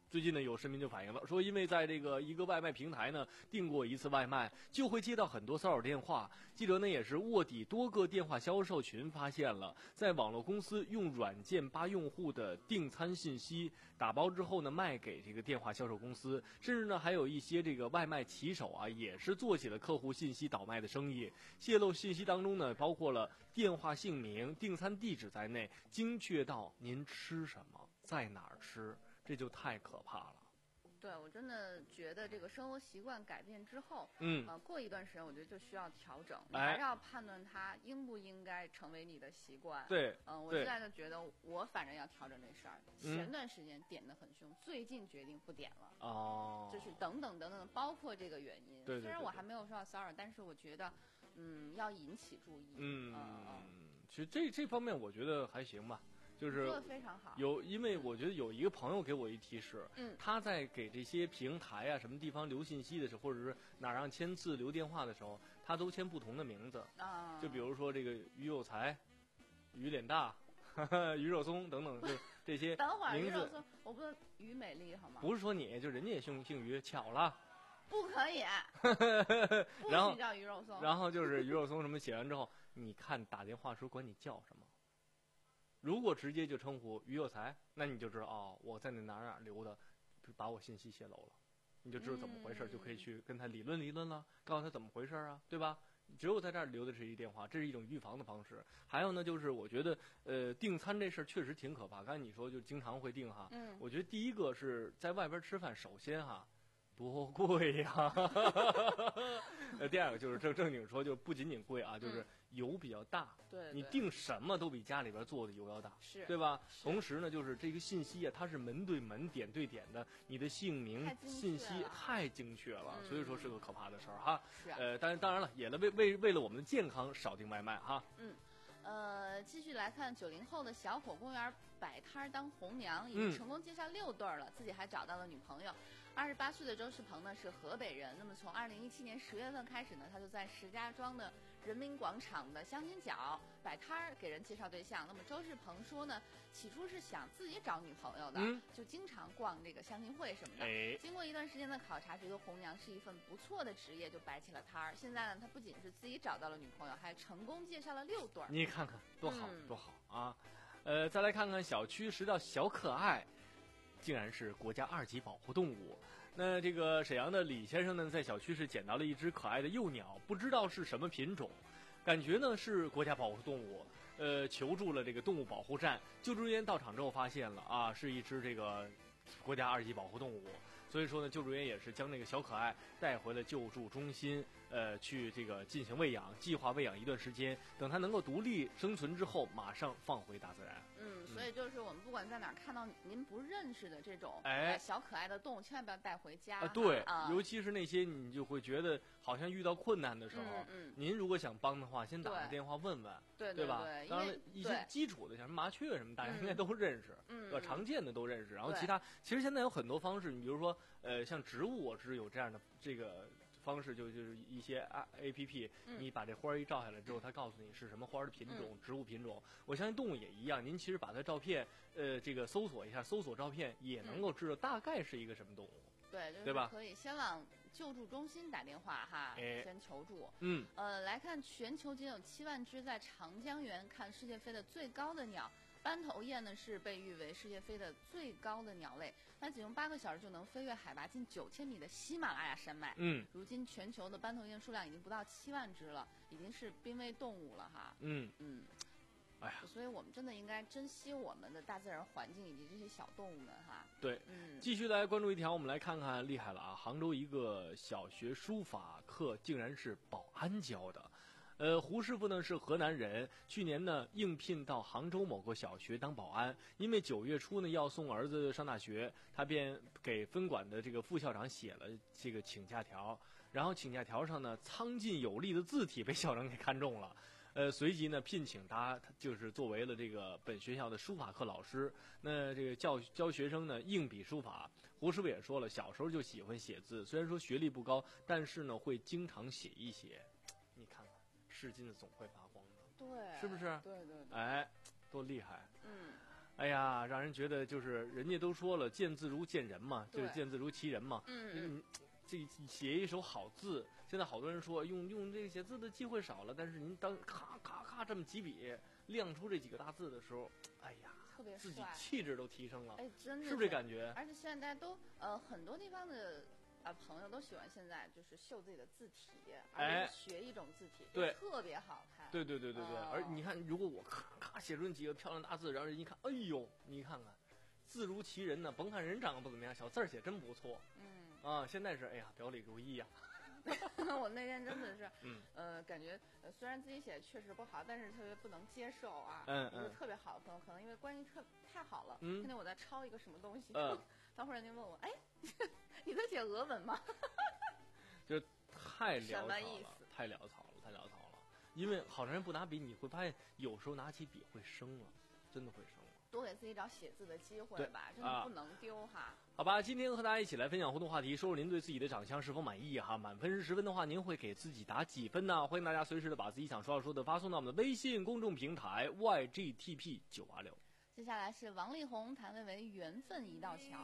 最近呢，有市民就反映了，说因为在这个一个外卖平台呢订过一次外卖，就会接到很多骚扰电话。记者呢也是卧底多个电话销售群，发现了在网络公司用软件扒用户的订餐信息，打包之后呢卖给这个电话销售公司，甚至呢还有一些这个外卖骑手啊，也是做起了客户信息倒卖的生意。泄露信息当中呢，包括了电话姓名、订餐地址在内，精确到您吃什么，在哪儿吃。这就太可怕了。 对，我真的觉得这个生活习惯改变之后， 嗯， 呃，过一段时间我觉得就需要调整，你哎还是要判断它应不应该成为你的习惯。 对， 嗯、呃，我对现在就觉得我反正要调整这事儿。前段时间点的很凶，最近决定不点了。 哦， 就是等等等等，包括这个原因。 对对对对， 虽然我还没有受到骚扰，但是我觉得，嗯，要引起注意。 嗯， 呃、 其实这这方面我觉得还行吧。就是做得非常好， 有，因为我觉得有一个朋友给我一提示， 嗯， 他在给这些平台啊什么地方留信息的时候，或者是哪让签字留电话的时候，他都签不同的名字啊， 就比如说这个于有才、于脸大、呵呵于肉松等等，就这些等会儿名字， 于肉松，我不于美丽好吗？ 不是说你就人家也姓姓于，巧了。 不可以， 然后不许叫鱼肉松。 然后就是鱼肉松什么写完之后，你看打电话时候管你叫什么。如果直接就称呼于有才，那你就知道哦，我在那哪哪留的，把我信息泄露了，你就知道怎么回事，嗯、就可以去跟他理论理论了，告诉他怎么回事啊，对吧？只有在这儿留的是一电话，这是一种预防的方式。还有呢，就是我觉得，呃，订餐这事儿确实挺可怕。刚才你说就经常会订哈， 嗯， 我觉得第一个是在外边吃饭，首先哈。多贵呀！呃，第二个就是正正经说，就不仅仅贵啊，就是油比较大。 对、嗯， 你订什么都比家里边做的油要大， 是， 对吧？同时呢，就是这个信息啊，它是门对门、点对点的，你的姓名信息太精确了， 嗯、 所以说是个可怕的事儿哈。 是、啊， 呃，当然当然了，也为为为了我们的健康，少订外卖哈。 嗯。呃，继续来看九零后的小火公园摆摊当红娘，已经成功接下六对了，嗯、自己还找到了女朋友。二十八岁的周世鹏呢是河北人，那么从二零一七年十月份开始呢，他就在石家庄的人民广场的相亲角摆摊儿给人介绍对象。那么周世鹏说呢，起初是想自己找女朋友的， 嗯、 就经常逛这个相亲会什么的。 哎、 经过一段时间的考察，觉得红娘是一份不错的职业，就摆起了摊儿。现在呢，他不仅是自己找到了女朋友，还成功介绍了六对。 你看看多好、 嗯、 多好啊！呃，再来看看小区十条小可爱，竟然是国家二级保护动物。那这个沈阳的李先生呢，在小区是捡到了一只可爱的幼鸟，不知道是什么品种，感觉呢是国家保护动物，呃，求助了这个动物保护站，救助人员到场之后发现了啊，是一只这个国家二级保护动物。所以说呢，救助员也是将这个小可爱带回了救助中心，呃，去这个进行喂养，计划喂养一段时间，等它能够独立生存之后，马上放回大自然。 嗯，所以就是我们不管在哪儿看到您不认识的这种哎、 呃、小可爱的动物，千万不要带回家。 啊，对、 啊， 尤其是那些你就会觉得好像遇到困难的时候， 嗯嗯、 您如果想帮的话，先打个电话问问， 对对吧？ 对对当然，一些基础的像什么麻雀什么，大家应该都认识， 嗯， 对吧？常见的都认识。然后其他，其实现在有很多方式，你比如说，呃，像植物，我知有这样的这个方式，就就是一些 A P P，、 嗯、 你把这花一照下来之后，它告诉你是什么花的品种、 嗯、 植物品种。我相信动物也一样，您其实把它照片，呃，这个搜索一下，搜索照片也能够知道大概是一个什么动物。 对，就是、 对吧？ 可以先往救助中心打电话哈， 哎、 先求助。 嗯， 呃，来看全球仅有七万只在长江源看世界飞得最高的鸟。斑头雁呢是被誉为世界飞得最高的鸟类，它仅用八个小时就能飞越海拔近九千米的喜马拉雅山脉。 嗯， 如今全球的斑头雁数量已经不到七万只了，已经是濒危动物了哈。 嗯嗯， 哎呀， 所以我们真的应该珍惜我们的大自然环境以及这些小动物们哈。 对， 嗯， 继续来关注一条，我们来看看厉害了啊！杭州一个小学书法课竟然是保安教的。呃，胡师傅呢是河南人，去年呢应聘到杭州某个小学当保安，因为九月初呢要送儿子上大学，他便给分管的这个副校长写了这个请假条，然后请假条上呢苍劲有力的字体被校长给看中了。呃，随即呢聘请他，就是作为了这个本学校的书法课老师。那这个教教学生呢硬笔书法，胡师傅也说了，小时候就喜欢写字，虽然说学历不高，但是呢会经常写一写。你看看，是金子总会发光的， 对， 是不是？ 对对对， 哎，多厉害！ 嗯。 哎呀，让人觉得就是人家都说了，见字如见人嘛，就是对见字如其人嘛。 嗯嗯，这写一手好字，现在好多人说用用这个写字的机会少了，但是您当咔咔咔这么几笔亮出这几个大字的时候，哎呀， 特别自己帅气质都提升了。 哎，真的是不是这感觉？ 而且现在大家都呃很多地方的啊、呃、朋友都喜欢现在就是秀自己的字体， 哎而且学一种字体， 对， 特别好看。 对对对对对， 哦、 而你看，如果我咔咔写出几个漂亮大字，然后人一看，哎呦，你看看，字如其人呢，甭看人长得不怎么样，小字儿写真不错。 嗯啊，现在是哎呀，表里如一呀、 啊。我那天真的是， 嗯， 呃，感觉呃虽然自己写的确实不好，但是特别不能接受啊。 嗯一个特别好的朋友，可能因为关系特太好了， 嗯， 天天我在抄一个什么东西， 嗯， 他忽然间问我，哎，你在写俄文吗？ 就太潦草了，太潦草了，太潦草了。因为好多人不拿笔，你会发现有时候拿起笔会生了，真的会生了。 多给自己找写字的机会吧，真的不能丢哈、啊。 好吧，今天和大家一起来分享互动话题，说说您对自己的长相是否满意哈？满分是十分的话，您会给自己打几分呢？欢迎大家随时的把自己想说要说的发送到我们的微信公众平台 Y G T P 九八六。 接下来是王力宏、谭维维《缘分一道桥》。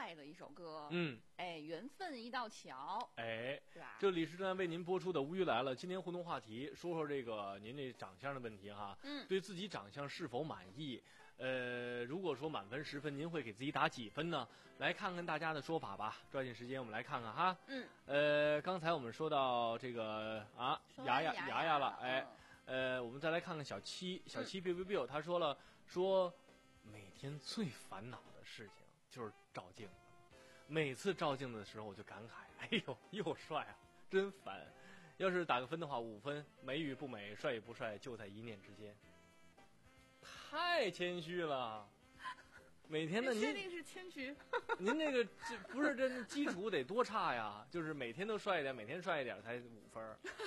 爱的一首歌。 嗯， 哎，缘分一道桥。 哎， 对吧？ 这里是正在为您播出的《无语来了》，今天互动话题说说这个您这长相的问题哈。 嗯， 对自己长相是否满意？呃，如果说满分十分，您会给自己打几分呢？来看看大家的说法吧。抓紧时间，我们来看看哈。 嗯。 呃，刚才我们说到这个啊，牙牙牙牙了，哎。 嗯呃，我们再来看看小七，小七 biu biu biu，他说了，说每天最烦恼的事情就是照镜子，每次照镜子的时候我就感慨，哎呦，又帅啊，真烦。要是打个分的话，五分，美与不美，帅与不帅，就在一念之间。太谦虚了，每天的您确定是谦虚？ 您那个这不是这基础得多差呀？就是每天都帅一点，每天帅一点才五分。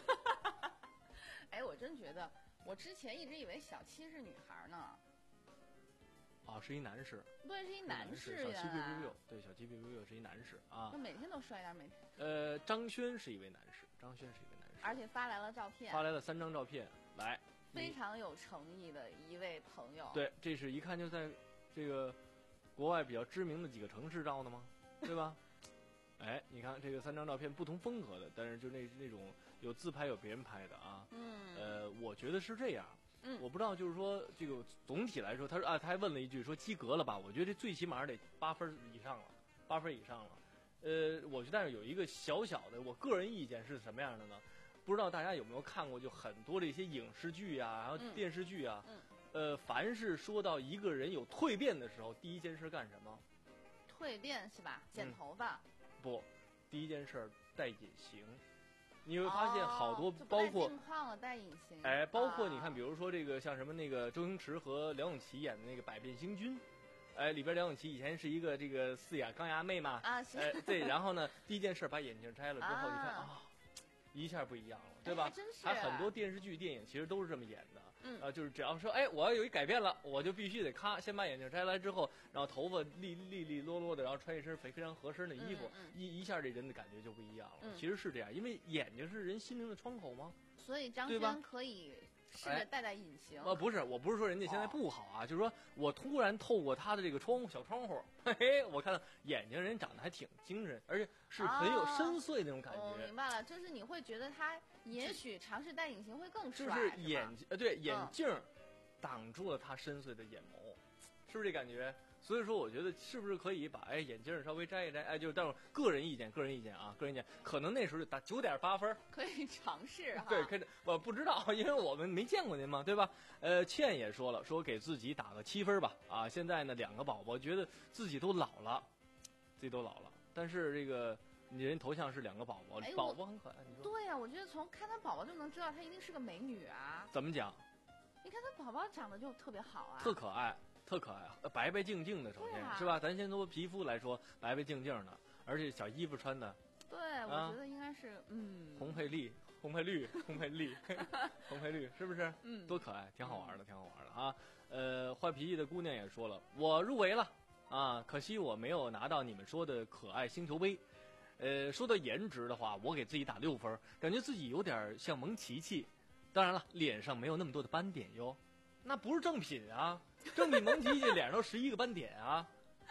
哎，我真觉得，我之前一直以为小七是女孩呢。 啊，是一男士。 对，是一男士。 小七 biu biu biu，对，小七 biu biu biu 是一男士啊。 那每天都帅点，每天。 呃，张轩是一位男士，张轩是一位男士， 而且发来了照片， 发来了三张照片，来， 非常有诚意的一位朋友。 对，这是一看就在这个国外比较知名的几个城市照的吗？对吧？哎，你看这个三张照片不同风格的，但是就那那种有自拍有别人拍的啊。 嗯。 呃，我觉得是这样。 嗯。 我不知道，就是说这个总体来说，他说啊，他还问了一句说及格了吧？我觉得这最起码得八分以上了，八分以上了。呃，我觉得但是有一个小小的我个人意见是什么样的呢？不知道大家有没有看过，就很多这些影视剧啊，然后电视剧啊， 嗯。 呃，凡是说到一个人有蜕变的时候，第一件事干什么？ 蜕变是吧？剪头发。 嗯不，第一件事戴隐形，你会发现好多， 哦、 包括镜框了戴隐形， 哎，包括你看，比如说这个像什么那个周星驰和梁咏琪演的那个《百变星君》，哎，里边梁咏琪以前是一个这个四眼钢牙妹嘛， 啊，是， 哎，对，然后呢，第一件事把眼镜摘了之后， 啊、 你看啊，一下不一样了，对吧？ 哎、真是， 他很多电视剧、电影其实都是这么演的。 嗯， 啊，就是只要说，哎，我要有一改变了，我就必须得咔，先把眼镜摘来之后，然后头发利利利落落的，然后穿一身非非常合身的衣服， 嗯嗯、 一一下这人的感觉就不一样了。 嗯、 其实是这样，因为眼睛是人心灵的窗口吗？ 所以张轩可以试着戴戴隐形。 呃、哎，不是，我不是说人家现在不好啊，哦、就是说我突然透过他的这个窗户小窗户，嘿嘿，我看到眼睛人长得还挺精神，而且是很有深邃那种感觉。 哦、我明白了，就是你会觉得他也许尝试戴隐形会更帅， 就是眼睛呃对眼镜。 嗯挡住了他深邃的眼眸，是不是这感觉？所以说，我觉得是不是可以把哎眼镜稍微摘一摘？哎，就是但是个人意见，个人意见啊，个人意见，可能那时候就打九点八分， 可以尝试哈。 对，可以，我不知道，因为我们没见过您嘛，对吧？呃，倩也说了，说给自己打个七分吧。啊，现在呢，两个宝宝觉得自己都老了，自己都老了，但是这个你人头像是两个宝宝， 哎、 宝宝很可爱。你说对呀、啊，我觉得从看他宝宝就能知道她一定是个美女啊。 怎么讲？ 你看他宝宝长得就特别好啊， 特可爱，特可爱，白白净净的，首先、 啊、 是吧？咱先说皮肤来说，白白净净的，而且小衣服穿的， 对，啊、我觉得应该是嗯， 红配绿，红配绿，红配绿，红配绿，是不是？ 嗯， 多可爱，挺好玩的，挺好玩的啊！呃，坏脾气的姑娘也说了，我入围了啊，可惜我没有拿到你们说的可爱星球杯。呃，说到颜值的话，我给自己打六分，感觉自己有点像蒙奇奇。当然了，脸上没有那么多的斑点哟，那不是正品啊！正品蒙奇奇脸上都十一个斑点啊，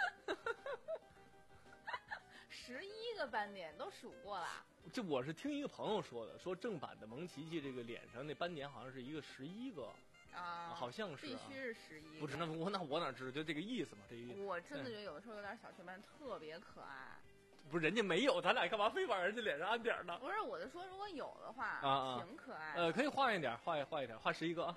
十一个斑点都数过了。 这我是听一个朋友说的，说正版的蒙奇奇这个脸上那斑点好像是一个十一个啊， 好像是、 啊、必须是十一。 不是，那我那我哪知道就这个意思嘛？这个我真的觉得有的时候有点小雀斑特别可爱。 不是人家没有，咱俩干嘛非往人家脸上安点呢？ 不是我就说，如果有的话， 啊啊挺可爱的。 呃，可以画一点，画一画一点，画十一个啊。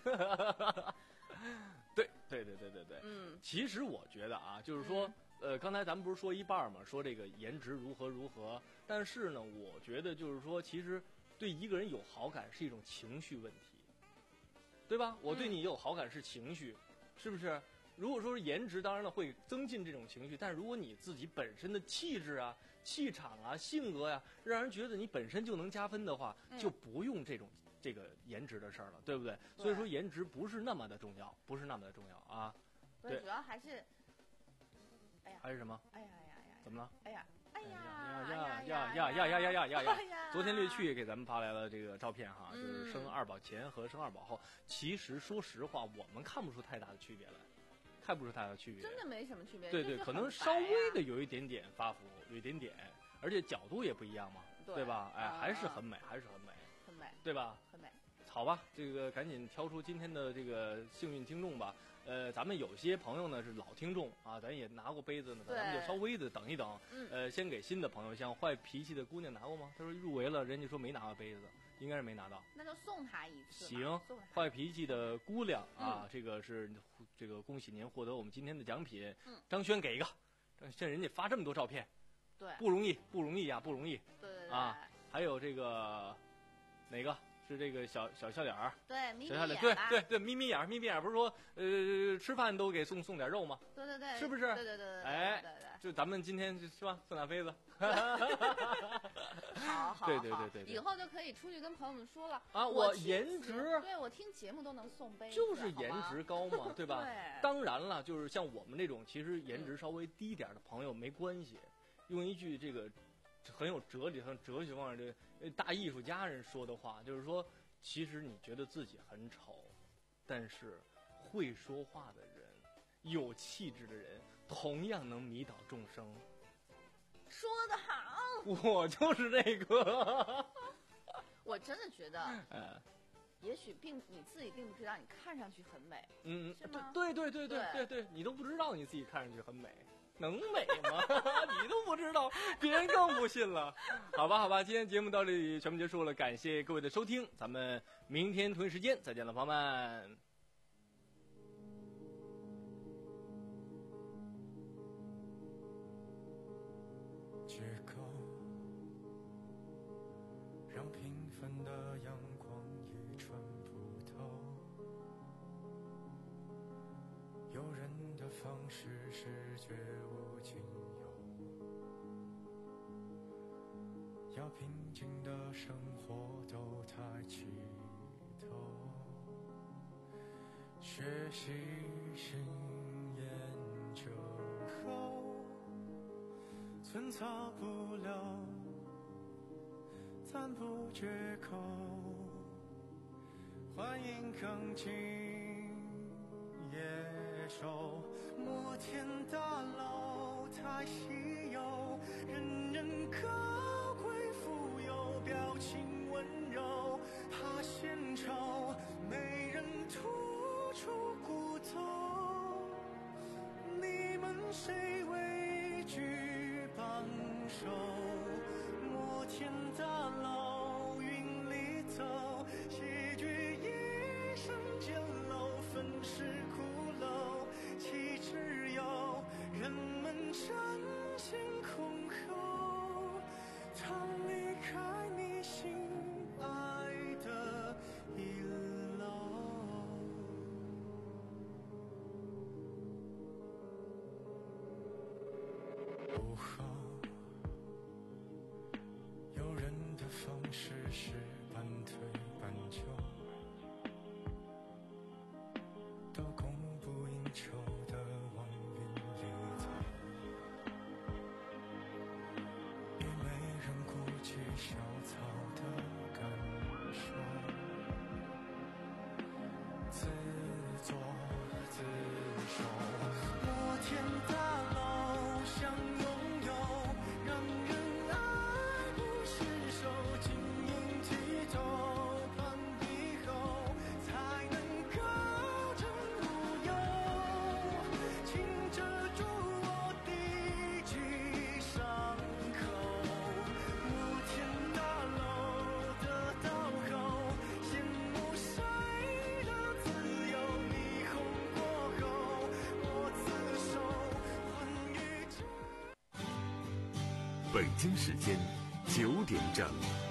对对对对对对， 嗯， 其实我觉得啊，就是说， 嗯、 呃，刚才咱们不是说一半嘛，说这个颜值如何如何，但是呢，我觉得就是说，其实对一个人有好感是一种情绪问题，对吧？我对你有好感是情绪，嗯、是不是？如果说是颜值，当然了会增进这种情绪，但是如果你自己本身的气质啊、气场啊、性格呀、啊，让人觉得你本身就能加分的话， 嗯、 就不用这种这个颜值的事儿了，对不对？对，所以说颜值不是那么的重要，不是那么的重要啊。 对，主要还是，哎呀， 还是什么？ 哎呀呀呀！ 怎么了？ 哎呀，哎呀呀呀呀呀呀呀呀呀呀！昨天略去给咱们发来了这个照片哈，就是生二宝前和生二宝后，其实说实话，我们看不出太大的区别来。 看不出太大的区别。 真的没什么区别。 对对，可能稍微的有一点点发福，有一点点，而且角度也不一样嘛，对, 对吧？哎，还是很美，还是很美， 很美， 对吧？ 很美。 好吧，这个赶紧挑出今天的这个幸运听众吧。呃，咱们有些朋友呢是老听众啊，咱也拿过杯子呢，咱们就稍微的等一等。 嗯。 呃，先给新的朋友，像坏脾气的姑娘拿过吗？她说入围了，人家说没拿过杯子，应该是没拿到。 那就送她一次。 行，坏脾气的姑娘啊， 嗯、 这个是这个恭喜您获得我们今天的奖品。 嗯。 张轩给一个，像人家发这么多照片， 对， 不容易，不容易呀、啊，不容易。 对对对。 啊，还有这个哪个？是这个小小笑脸儿， 对，眯眯眼， 对对对，眯眯眼，眯眯眼，不是说呃吃饭都给送送点肉吗？ 对对对， 是不是？ 对对对对， 哎， 对对， 就咱们今天是吧，送俩杯子。 好好， 对对对对， 以后就可以出去跟朋友们说了啊，我颜值， 对我听节目都能送杯子， 就是颜值高嘛，对吧？ 对， 当然了，就是像我们这种其实颜值稍微低一点的朋友没关系，用一句这个很有哲理、很哲学方面的大艺术家人说的话，就是说。其实你觉得自己很丑，但是会说话的人、有气质的人，同样能迷倒众生。 说得好， 我就是这个。 我真的觉得， 呃， 也许并你自己并不知道，你看上去很美， 嗯， 是吗？ 对对对对对对对，你都不知道你自己看上去很美。能美吗？你都不知道，别人更不信了。好吧，好吧，今天节目到这里全部结束了，感谢各位的收听，咱们明天同一时间再见了，朋友们。 结构让平凡的阳光也穿不透，有人的方式是绝无仅有，要平静的生活都抬起头，学习新研究后寸草不留，暂不绝口，欢迎更进野兽，摩天大楼太稀有，人人高贵富有，表情温柔，怕献丑，没人突出骨头，你们谁畏惧帮手？摩天大楼云里走，戏剧一生简陋，粉饰骷髅，岂只有人们争先恐后，常离开你心爱的一楼。午后有人的方式是半推半就，都供不应求的往云里走，也没人顾及小草的感受，自作自受。摩天大楼想拥有，让人爱不释手，晶莹剔透，攀比后才能高枕无忧，请遮住我的几伤口。摩天大楼的倒后，羡慕谁的自由，霓虹过后，我自首还于这。 北京时间九点整。